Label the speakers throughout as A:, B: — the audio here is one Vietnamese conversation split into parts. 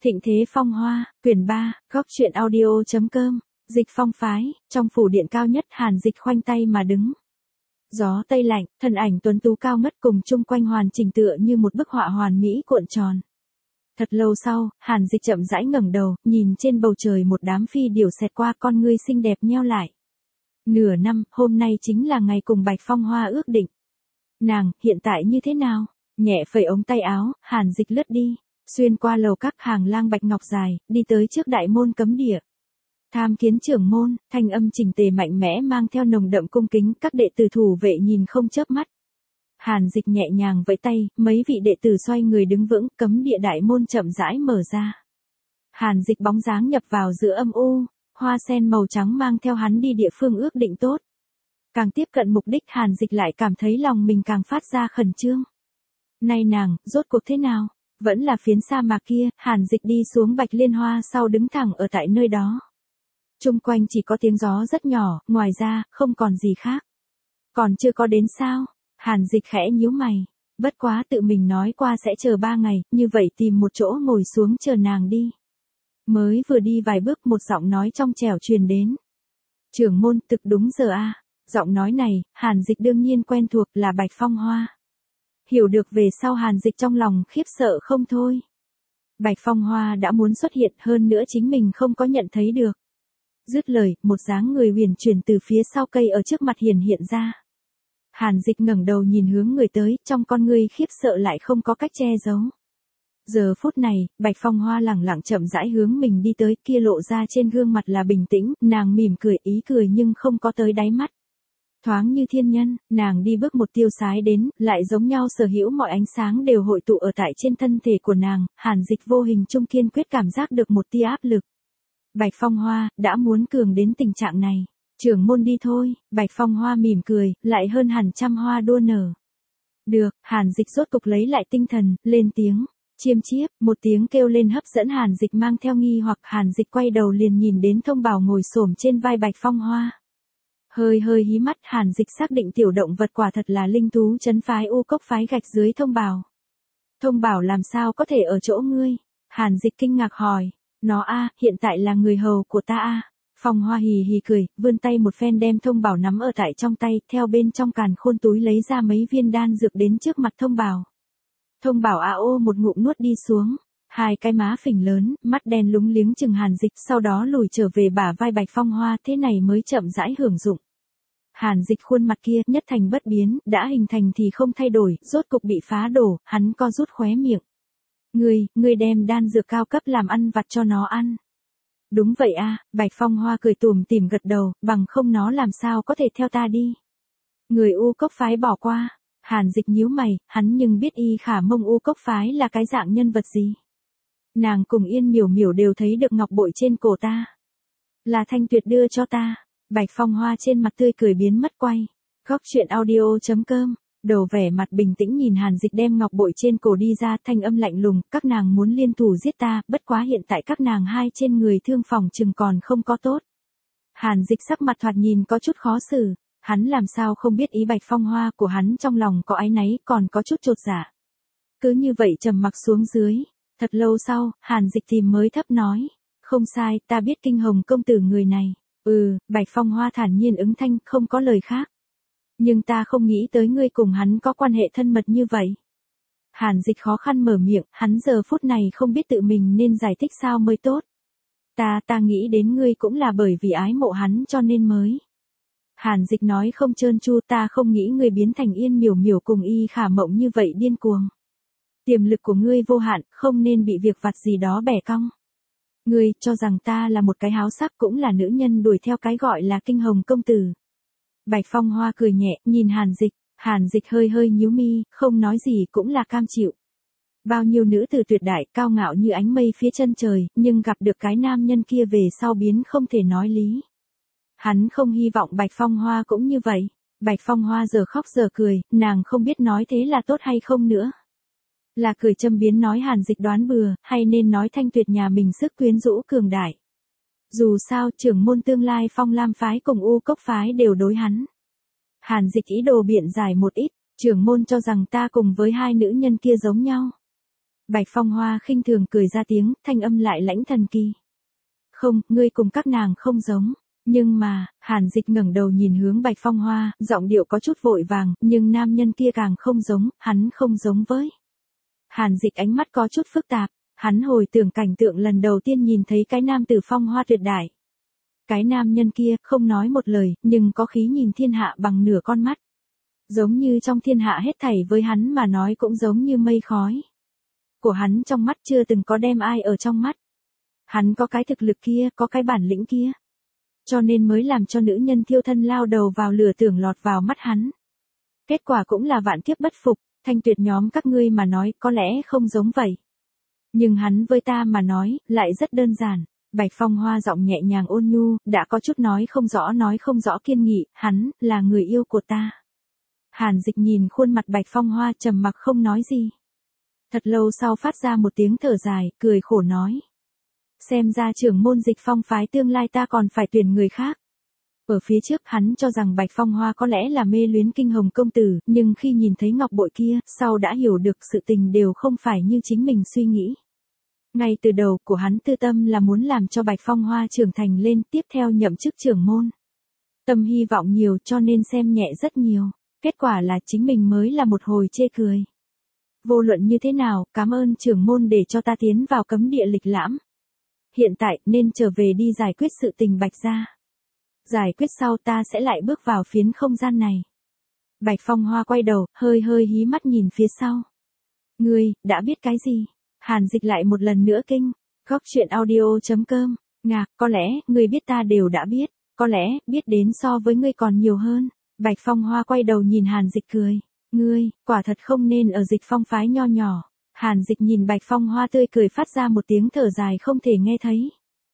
A: Thịnh thế phong hoa, quyển 3, góc truyện audio.com, Dịch Phong phái, trong phủ điện cao nhất Hàn Dịch khoanh tay mà đứng. Gió tây lạnh, thân ảnh tuấn tú cao ngất cùng chung quanh hoàn chỉnh tựa như một bức họa hoàn mỹ cuộn tròn. Thật lâu sau, Hàn Dịch chậm rãi ngẩng đầu, nhìn trên bầu trời một đám phi điểu xẹt qua, con ngươi xinh đẹp nheo lại. Nửa năm, hôm nay chính là ngày cùng Bạch Phong Hoa ước định. Nàng, hiện tại như thế nào? Nhẹ phẩy ống tay áo, Hàn Dịch lướt đi, xuyên qua lầu các hàng lang bạch ngọc dài, đi tới trước đại môn cấm địa. Tham kiến trưởng môn, thanh âm chỉnh tề mạnh mẽ mang theo nồng đậm cung kính, các đệ tử thủ vệ nhìn không chớp mắt. Hàn Dịch nhẹ nhàng vẫy tay, mấy vị đệ tử xoay người đứng vững, cấm địa đại môn chậm rãi mở ra. Hàn Dịch bóng dáng nhập vào giữa âm u, hoa sen màu trắng mang theo hắn đi địa phương ước định tốt. Càng tiếp cận mục đích Hàn Dịch lại cảm thấy lòng mình càng phát ra khẩn trương. Nay nàng, rốt cuộc thế nào? Vẫn là phiến sa mạc kia, Hàn Dịch đi xuống Bạch Liên Hoa sau đứng thẳng ở tại nơi đó. Chung quanh chỉ có tiếng gió rất nhỏ, ngoài ra, không còn gì khác. Còn chưa có đến sao? Hàn Dịch khẽ nhíu mày. Bất quá tự mình nói qua sẽ chờ 3 ngày, như vậy tìm một chỗ ngồi xuống chờ nàng đi. Mới vừa đi vài bước một giọng nói trong trẻo truyền đến. Trưởng môn, thực đúng giờ a. Giọng nói này, Hàn Dịch đương nhiên quen thuộc là Bạch Phong Hoa. Hiểu được về sau Hàn Dịch trong lòng khiếp sợ không thôi. Bạch Phong Hoa đã muốn xuất hiện, hơn nữa chính mình không có nhận thấy được. Dứt lời, một dáng người huyền chuyển từ phía sau cây ở trước mặt hiện ra. Hàn Dịch ngẩng đầu nhìn hướng người tới, trong con ngươi khiếp sợ lại không có cách che giấu. Giờ phút này, Bạch Phong Hoa lẳng lặng chậm rãi hướng mình đi tới, kia lộ ra trên gương mặt là bình tĩnh, nàng mỉm cười, ý cười nhưng không có tới đáy mắt. Thoáng như thiên nhân, nàng đi bước một tiêu sái đến, lại giống nhau sở hữu mọi ánh sáng đều hội tụ ở tại trên thân thể của nàng, Hàn Dịch vô hình trung kiên quyết cảm giác được một tia áp lực. Bạch Phong Hoa, đã muốn cường đến tình trạng này. Trưởng môn đi thôi, Bạch Phong Hoa mỉm cười, lại hơn hẳn trăm hoa đua nở. Được, Hàn Dịch rốt cục lấy lại tinh thần, lên tiếng. Chiêm chiếp, một tiếng kêu lên hấp dẫn Hàn Dịch mang theo nghi hoặc Hàn Dịch quay đầu liền nhìn đến Thông Bảo ngồi xổm trên vai Bạch Phong Hoa. Hơi hí mắt Hàn Dịch xác định tiểu động vật quả thật là linh thú trấn phái U Cốc phái gạch dưới Thông Bảo. Thông Bảo làm sao có thể ở chỗ ngươi? Hàn Dịch kinh ngạc hỏi. Nó hiện tại là người hầu của ta Phong Hoa hì hì cười, vươn tay một phen đem Thông Bảo nắm ở tại trong tay, theo bên trong càn khôn túi lấy ra mấy viên đan dược đến trước mặt Thông Bảo. Thông Bảo ô một ngụm nuốt đi xuống, hai cái má phình lớn, mắt đen lúng liếng chừng Hàn Dịch, sau đó lùi trở về bả vai Bạch Phong Hoa, thế này mới chậm rãi hưởng dụng. Hàn Dịch khuôn mặt kia nhất thành bất biến, đã hình thành thì không thay đổi, rốt cục bị phá đổ, hắn co rút khóe miệng. Ngươi đem đan dược cao cấp làm ăn vặt cho nó ăn. Đúng vậy Bạch Phong Hoa cười tủm tỉm gật đầu, bằng không nó làm sao có thể theo ta đi. Người U Cốc phái bỏ qua. Hàn Dịch nhíu mày, hắn nhưng biết Y Khả Mông U Cốc phái là cái dạng nhân vật gì. Nàng cùng Yên Miểu Miểu đều thấy được ngọc bội trên cổ ta. Là Thanh Tuyệt đưa cho ta. Bạch Phong Hoa trên mặt tươi cười biến mất quay. Góc truyện audio.com, đầu vẻ mặt bình tĩnh nhìn Hàn Dịch đem ngọc bội trên cổ đi ra, thanh âm lạnh lùng, các nàng muốn liên thủ giết ta, bất quá hiện tại các nàng hai trên người thương phòng chừng còn không có tốt. Hàn Dịch sắc mặt thoạt nhìn có chút khó xử. Hắn làm sao không biết ý Bạch Phong Hoa của hắn trong lòng có áy náy, còn có chút chột dạ. Cứ như vậy trầm mặc xuống dưới. Thật lâu sau, Hàn Dịch tìm mới thấp nói. Không sai, ta biết Kinh Hồng công tử người này. Bạch Phong Hoa thản nhiên ứng thanh, không có lời khác. Nhưng ta không nghĩ tới ngươi cùng hắn có quan hệ thân mật như vậy. Hàn Dịch khó khăn mở miệng, hắn giờ phút này không biết tự mình nên giải thích sao mới tốt. Ta nghĩ đến ngươi cũng là bởi vì ái mộ hắn cho nên mới. Hàn Dịch nói không trơn tru, ta không nghĩ ngươi biến thành Yên Miểu Miểu cùng Y Khả Mộng như vậy điên cuồng. Tiềm lực của ngươi vô hạn, không nên bị việc vặt gì đó bẻ cong. Ngươi cho rằng ta là một cái háo sắc cũng là nữ nhân đuổi theo cái gọi là Kinh Hồng công tử. Bạch Phong Hoa cười nhẹ, nhìn Hàn Dịch hơi nhíu mi, không nói gì cũng là cam chịu. Bao nhiêu nữ tử tuyệt đại, cao ngạo như ánh mây phía chân trời, nhưng gặp được cái nam nhân kia về sau biến không thể nói lý. Hắn không hy vọng Bạch Phong Hoa cũng như vậy. Bạch Phong Hoa giờ khóc giờ cười, nàng không biết nói thế là tốt hay không nữa. Là cười châm biếm nói Hàn Dịch đoán bừa, hay nên nói Thanh Tuyệt nhà mình sức quyến rũ cường đại. Dù sao, trưởng môn tương lai Phong Lam phái cùng U Cốc phái đều đối hắn. Hàn Dịch ý đồ biện giải một ít, trưởng môn cho rằng ta cùng với hai nữ nhân kia giống nhau. Bạch Phong Hoa khinh thường cười ra tiếng, thanh âm lại lãnh thần kỳ. Không, ngươi cùng các nàng không giống. Nhưng mà, Hàn Dịch ngẩng đầu nhìn hướng Bạch Phong Hoa, giọng điệu có chút vội vàng, nhưng nam nhân kia càng không giống, hắn không giống với. Hàn Dịch ánh mắt có chút phức tạp, hắn hồi tưởng cảnh tượng lần đầu tiên nhìn thấy cái nam tử phong hoa tuyệt đại. Cái nam nhân kia không nói một lời, nhưng có khí nhìn thiên hạ bằng nửa con mắt. Giống như trong thiên hạ hết thảy với hắn mà nói cũng giống như mây khói. Của hắn trong mắt chưa từng có đem ai ở trong mắt. Hắn có cái thực lực kia, có cái bản lĩnh kia. Cho nên mới làm cho nữ nhân thiêu thân lao đầu vào lửa tưởng lọt vào mắt hắn. Kết quả cũng là vạn kiếp bất phục, Thanh Tuyệt nhóm các ngươi mà nói có lẽ không giống vậy. Nhưng hắn với ta mà nói, lại rất đơn giản. Bạch Phong Hoa giọng nhẹ nhàng ôn nhu, đã có chút nói không rõ kiên nghị, hắn, là người yêu của ta. Hàn Dịch nhìn khuôn mặt Bạch Phong Hoa trầm mặc không nói gì. Thật lâu sau phát ra một tiếng thở dài, cười khổ nói. Xem ra trưởng môn Dịch Phong phái tương lai ta còn phải tuyển người khác. Ở phía trước hắn cho rằng Bạch Phong Hoa có lẽ là mê luyến Kinh Hồng công tử, nhưng khi nhìn thấy ngọc bội kia, sau đã hiểu được sự tình đều không phải như chính mình suy nghĩ. Ngay từ đầu của hắn tư tâm là muốn làm cho Bạch Phong Hoa trưởng thành lên tiếp theo nhậm chức trưởng môn. Tâm hy vọng nhiều cho nên xem nhẹ rất nhiều, kết quả là chính mình mới là một hồi chê cười. Vô luận như thế nào, cảm ơn trưởng môn để cho ta tiến vào cấm địa lịch lãm. Hiện tại nên trở về đi giải quyết sự tình Bạch gia. Giải quyết sau ta sẽ lại bước vào phiến không gian này. Bạch Phong Hoa quay đầu, hơi hí mắt nhìn phía sau. Ngươi, đã biết cái gì? Hàn Dịch lại một lần nữa kinh. Góc chuyện audio.com. Ngạc, có lẽ, ngươi biết ta đều đã biết. Có lẽ, biết đến so với ngươi còn nhiều hơn. Bạch Phong Hoa quay đầu nhìn Hàn Dịch cười. Ngươi, quả thật không nên ở Dịch Phong phái nho nhỏ. Hàn Dịch nhìn Bạch Phong Hoa tươi cười phát ra một tiếng thở dài không thể nghe thấy.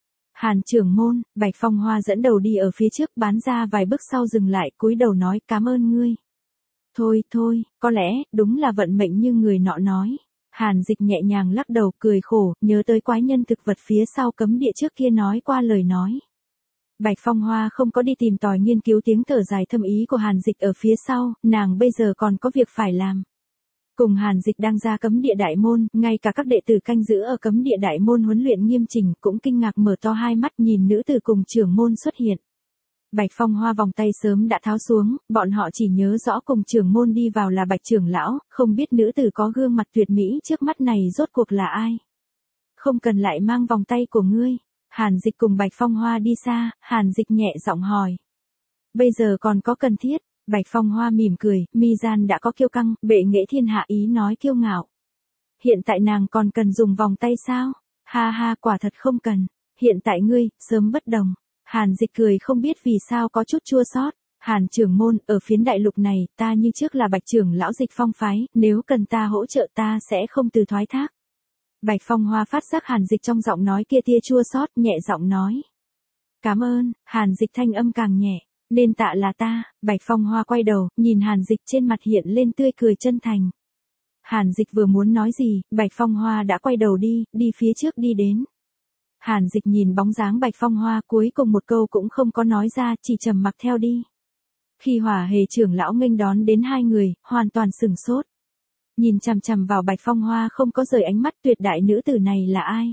A: Hàn trưởng môn, Bạch Phong Hoa dẫn đầu đi ở phía trước bán ra vài bước sau dừng lại cúi đầu nói cảm ơn ngươi. Thôi, có lẽ, đúng là vận mệnh như người nọ nói. Hàn Dịch nhẹ nhàng lắc đầu cười khổ, nhớ tới quái nhân thực vật phía sau cấm địa trước kia nói qua lời nói. Bạch Phong Hoa không có đi tìm tòi nghiên cứu tiếng thở dài thâm ý của Hàn Dịch ở phía sau, nàng bây giờ còn có việc phải làm. Cùng Hàn Dịch đang ra cấm địa đại môn, ngay cả các đệ tử canh giữ ở cấm địa đại môn huấn luyện nghiêm chỉnh cũng kinh ngạc mở to hai mắt nhìn nữ tử cùng trưởng môn xuất hiện. Bạch Phong Hoa vòng tay sớm đã tháo xuống, bọn họ chỉ nhớ rõ cùng trưởng môn đi vào là Bạch trưởng lão, không biết nữ tử có gương mặt tuyệt mỹ trước mắt này rốt cuộc là ai. Không cần lại mang vòng tay của ngươi. Hàn Dịch cùng Bạch Phong Hoa đi xa, Hàn Dịch nhẹ giọng hỏi. Bây giờ còn có cần thiết? Bạch Phong Hoa mỉm cười, mi gian đã có kiêu căng, bệ nghệ thiên hạ ý nói kiêu ngạo. Hiện tại nàng còn cần dùng vòng tay sao? Ha ha, quả thật không cần. Hiện tại ngươi, sớm bất đồng. Hàn Dịch cười không biết vì sao có chút chua xót. Hàn trưởng môn, ở phiến đại lục này, ta như trước là Bạch trưởng lão Dịch Phong phái, nếu cần ta hỗ trợ ta sẽ không từ thoái thác. Bạch Phong Hoa phát giác Hàn Dịch trong giọng nói kia tia chua xót, nhẹ giọng nói. Cảm ơn, Hàn Dịch thanh âm càng nhẹ. Nên tạ là ta. Bạch Phong Hoa quay đầu, nhìn Hàn Dịch trên mặt hiện lên tươi cười chân thành. Hàn Dịch vừa muốn nói gì, Bạch Phong Hoa đã quay đầu đi phía trước đi đến. Hàn Dịch nhìn bóng dáng Bạch Phong Hoa cuối cùng một câu cũng không có nói ra, chỉ trầm mặc theo đi. Khi Hỏa Hề trưởng lão nghênh đón đến hai người, hoàn toàn sửng sốt. Nhìn chằm chằm vào Bạch Phong Hoa không có rời ánh mắt tuyệt đại nữ tử này là ai?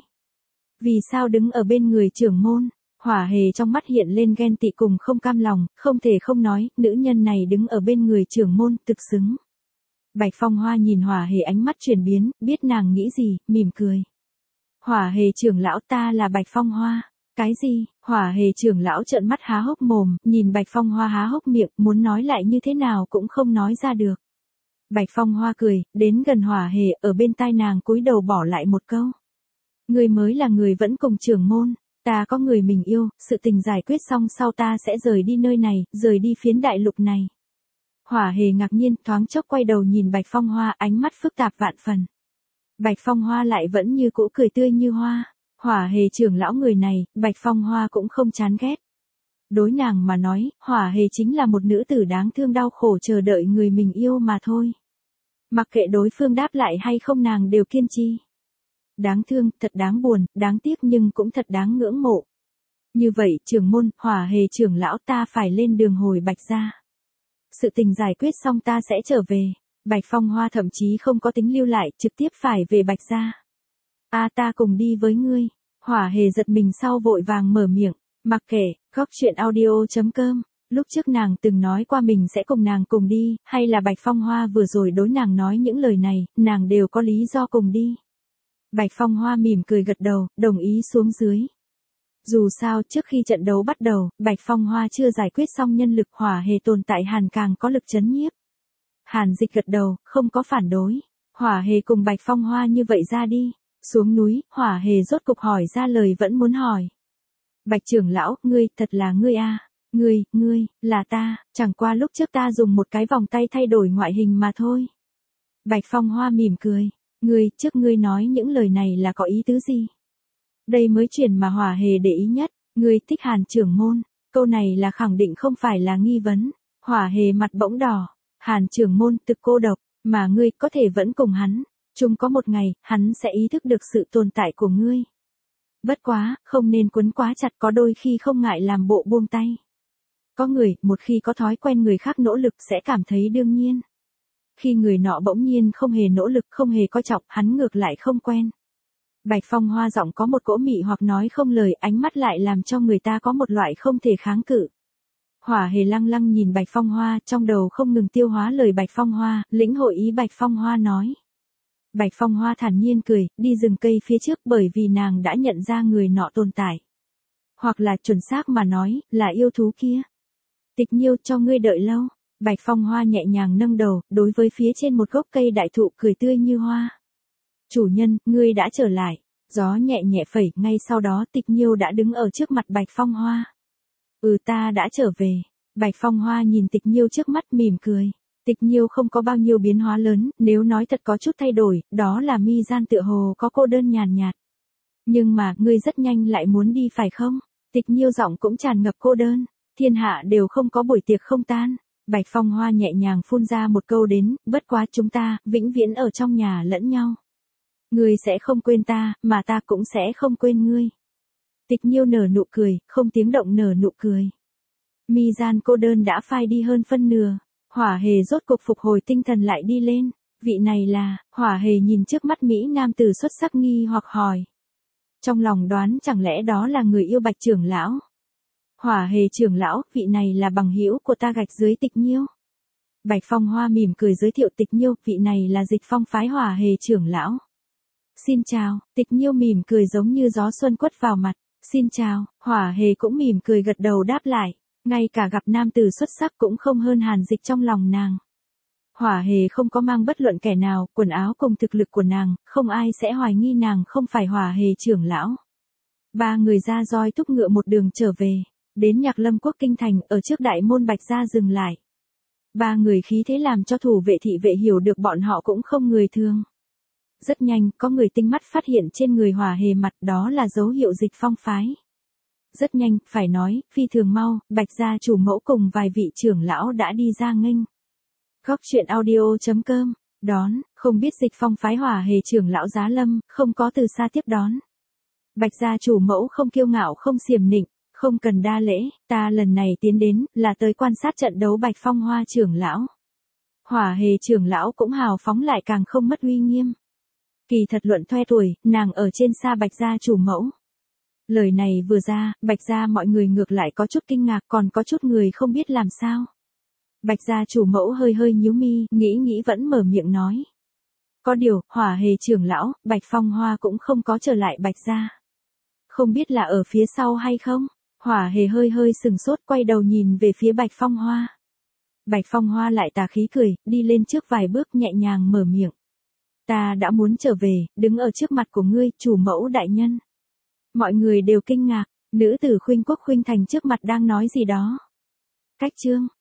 A: Vì sao đứng ở bên người trưởng môn? Hỏa Hề trong mắt hiện lên ghen tị cùng không cam lòng, không thể không nói, nữ nhân này đứng ở bên người trưởng môn, thực xứng. Bạch Phong Hoa nhìn Hỏa Hề ánh mắt chuyển biến, biết nàng nghĩ gì, mỉm cười. Hỏa Hề trưởng lão ta là Bạch Phong Hoa. Cái gì? Hỏa Hề trưởng lão trợn mắt há hốc mồm, nhìn Bạch Phong Hoa há hốc miệng, muốn nói lại như thế nào cũng không nói ra được. Bạch Phong Hoa cười, đến gần Hỏa Hề, ở bên tai nàng cúi đầu bỏ lại một câu. Người mới là người vẫn cùng trưởng môn. Ta có người mình yêu, sự tình giải quyết xong sau ta sẽ rời đi nơi này, rời đi phiến đại lục này. Hỏa Hề ngạc nhiên, thoáng chốc quay đầu nhìn Bạch Phong Hoa, ánh mắt phức tạp vạn phần. Bạch Phong Hoa lại vẫn như cũ cười tươi như hoa. Hỏa Hề trưởng lão người này, Bạch Phong Hoa cũng không chán ghét. Đối nàng mà nói, Hỏa Hề chính là một nữ tử đáng thương đau khổ chờ đợi người mình yêu mà thôi. Mặc kệ đối phương đáp lại hay không nàng đều kiên trì. Đáng thương, thật đáng buồn, đáng tiếc nhưng cũng thật đáng ngưỡng mộ. Như vậy, trưởng môn, Hỏa Hề trưởng lão ta phải lên đường hồi Bạch gia. Sự tình giải quyết xong ta sẽ trở về. Bạch Phong Hoa thậm chí không có tính lưu lại, trực tiếp phải về Bạch gia. Ta cùng đi với ngươi. Hỏa Hề giật mình sau vội vàng mở miệng, mặc kệ, góc chuyện audio.com. Lúc trước nàng từng nói qua mình sẽ cùng nàng cùng đi, hay là Bạch Phong Hoa vừa rồi đối nàng nói những lời này, nàng đều có lý do cùng đi. Bạch Phong Hoa mỉm cười gật đầu, đồng ý xuống dưới. Dù sao trước khi trận đấu bắt đầu, Bạch Phong Hoa chưa giải quyết xong nhân lực Hỏa Hề tồn tại Hàn càng có lực chấn nhiếp. Hàn Dịch gật đầu, không có phản đối. Hỏa Hề cùng Bạch Phong Hoa như vậy ra đi. Xuống núi, Hỏa Hề rốt cục hỏi ra lời vẫn muốn hỏi. Bạch trưởng lão, ngươi, thật là ngươi a? Ngươi, là ta, chẳng qua lúc trước ta dùng một cái vòng tay thay đổi ngoại hình mà thôi. Bạch Phong Hoa mỉm cười. Ngươi nói những lời này là có ý tứ gì? Đây mới chuyện mà Hỏa Hề để ý nhất. Ngươi thích Hàn trưởng môn. Câu này là khẳng định không phải là nghi vấn. Hỏa Hề mặt bỗng đỏ. Hàn trưởng môn thực cô độc, mà ngươi có thể vẫn cùng hắn. Chung có một ngày, hắn sẽ ý thức được sự tồn tại của ngươi. Bất quá, không nên quấn quá chặt, có đôi khi không ngại làm bộ buông tay. Có người, một khi có thói quen người khác nỗ lực sẽ cảm thấy đương nhiên. Khi người nọ bỗng nhiên không hề nỗ lực, không hề coi trọng, hắn ngược lại không quen. Bạch Phong Hoa giọng có một cỗ mị hoặc nói không lời, ánh mắt lại làm cho người ta có một loại không thể kháng cự. Hỏa Hề lăng lăng nhìn Bạch Phong Hoa, trong đầu không ngừng tiêu hóa lời Bạch Phong Hoa, lĩnh hội ý Bạch Phong Hoa nói. Bạch Phong Hoa thản nhiên cười, đi rừng cây phía trước bởi vì nàng đã nhận ra người nọ tồn tại. Hoặc là chuẩn xác mà nói, là yêu thú kia. Tịch Nhiêu cho ngươi đợi lâu. Bạch Phong Hoa nhẹ nhàng nâng đầu, đối với phía trên một gốc cây đại thụ cười tươi như hoa. Chủ nhân, ngươi đã trở lại. Gió nhẹ nhẹ phẩy, ngay sau đó Tịch Nhiêu đã đứng ở trước mặt Bạch Phong Hoa. Ta đã trở về. Bạch Phong Hoa nhìn Tịch Nhiêu trước mắt mỉm cười. Tịch Nhiêu không có bao nhiêu biến hóa lớn, nếu nói thật có chút thay đổi, đó là mi gian tựa hồ có cô đơn nhàn nhạt. Nhưng mà, ngươi rất nhanh lại muốn đi phải không? Tịch Nhiêu giọng cũng tràn ngập cô đơn. Thiên hạ đều không có buổi tiệc không tan. Bạch Phong Hoa nhẹ nhàng phun ra một câu đến, bất quá chúng ta, vĩnh viễn ở trong nhà lẫn nhau. Ngươi sẽ không quên ta, mà ta cũng sẽ không quên ngươi. Tịch Nhiêu nở nụ cười, không tiếng động nở nụ cười. Mi gian cô đơn đã phai đi hơn phân nửa. Hỏa Hề rốt cục phục hồi tinh thần lại đi lên. Vị này là, Hỏa Hề nhìn trước mắt Mỹ nam tử xuất sắc nghi hoặc hỏi. Trong lòng đoán chẳng lẽ đó là người yêu Bạch trưởng lão. Hỏa Hề trưởng lão, vị này là bằng hữu của ta gạch dưới Tịch Nhiêu. Bạch Phong Hoa mỉm cười giới thiệu Tịch Nhiêu, vị này là Dịch Phong phái Hỏa Hề trưởng lão. Xin chào, Tịch Nhiêu mỉm cười giống như gió xuân quất vào mặt. Xin chào, Hỏa Hề cũng mỉm cười gật đầu đáp lại. Ngay cả gặp nam tử xuất sắc cũng không hơn Hàn Dịch trong lòng nàng. Hỏa Hề không có mang bất luận kẻ nào, quần áo cùng thực lực của nàng, không ai sẽ hoài nghi nàng không phải Hỏa Hề trưởng lão. Ba người ra roi thúc ngựa một đường trở về, đến Nhạc Lâm Quốc kinh thành, ở trước đại môn Bạch gia dừng lại. Ba người khí thế làm cho thủ vệ thị vệ hiểu được bọn họ cũng không người thường. Rất nhanh, có người tinh mắt phát hiện trên người Hỏa Hề mặt, đó là dấu hiệu Dịch Phong phái. Rất nhanh, phải nói, phi thường mau, Bạch gia chủ mẫu cùng vài vị trưởng lão đã đi ra nghênh. Góc chuyện audio.com, đón, không biết Dịch Phong phái Hỏa Hề trưởng lão giá lâm, không có từ xa tiếp đón. Bạch gia chủ mẫu không kiêu ngạo không xiểm nịnh, không cần đa lễ, ta lần này tiến đến, là tới quan sát trận đấu Bạch Phong Hoa trưởng lão. Hỏa Hề trưởng lão cũng hào phóng lại càng không mất uy nghiêm. Kỳ thật luận thoe tuổi, nàng ở trên xa Bạch gia chủ mẫu. Lời này vừa ra, Bạch gia mọi người ngược lại có chút kinh ngạc, còn có chút người không biết làm sao. Bạch gia chủ mẫu hơi hơi nhíu mi, nghĩ vẫn mở miệng nói. Có điều, Hỏa Hề trưởng lão, Bạch Phong Hoa cũng không có trở lại Bạch gia. Không biết là ở phía sau hay không? Hỏa Hề hơi sừng sốt quay đầu nhìn về phía Bạch Phong Hoa. Bạch Phong Hoa lại tà khí cười, đi lên trước vài bước nhẹ nhàng mở miệng. Ta đã muốn trở về, đứng ở trước mặt của ngươi, chủ mẫu đại nhân. Mọi người đều kinh ngạc, nữ tử Khuynh Quốc Khuynh Thành trước mặt đang nói gì đó. Cách chương.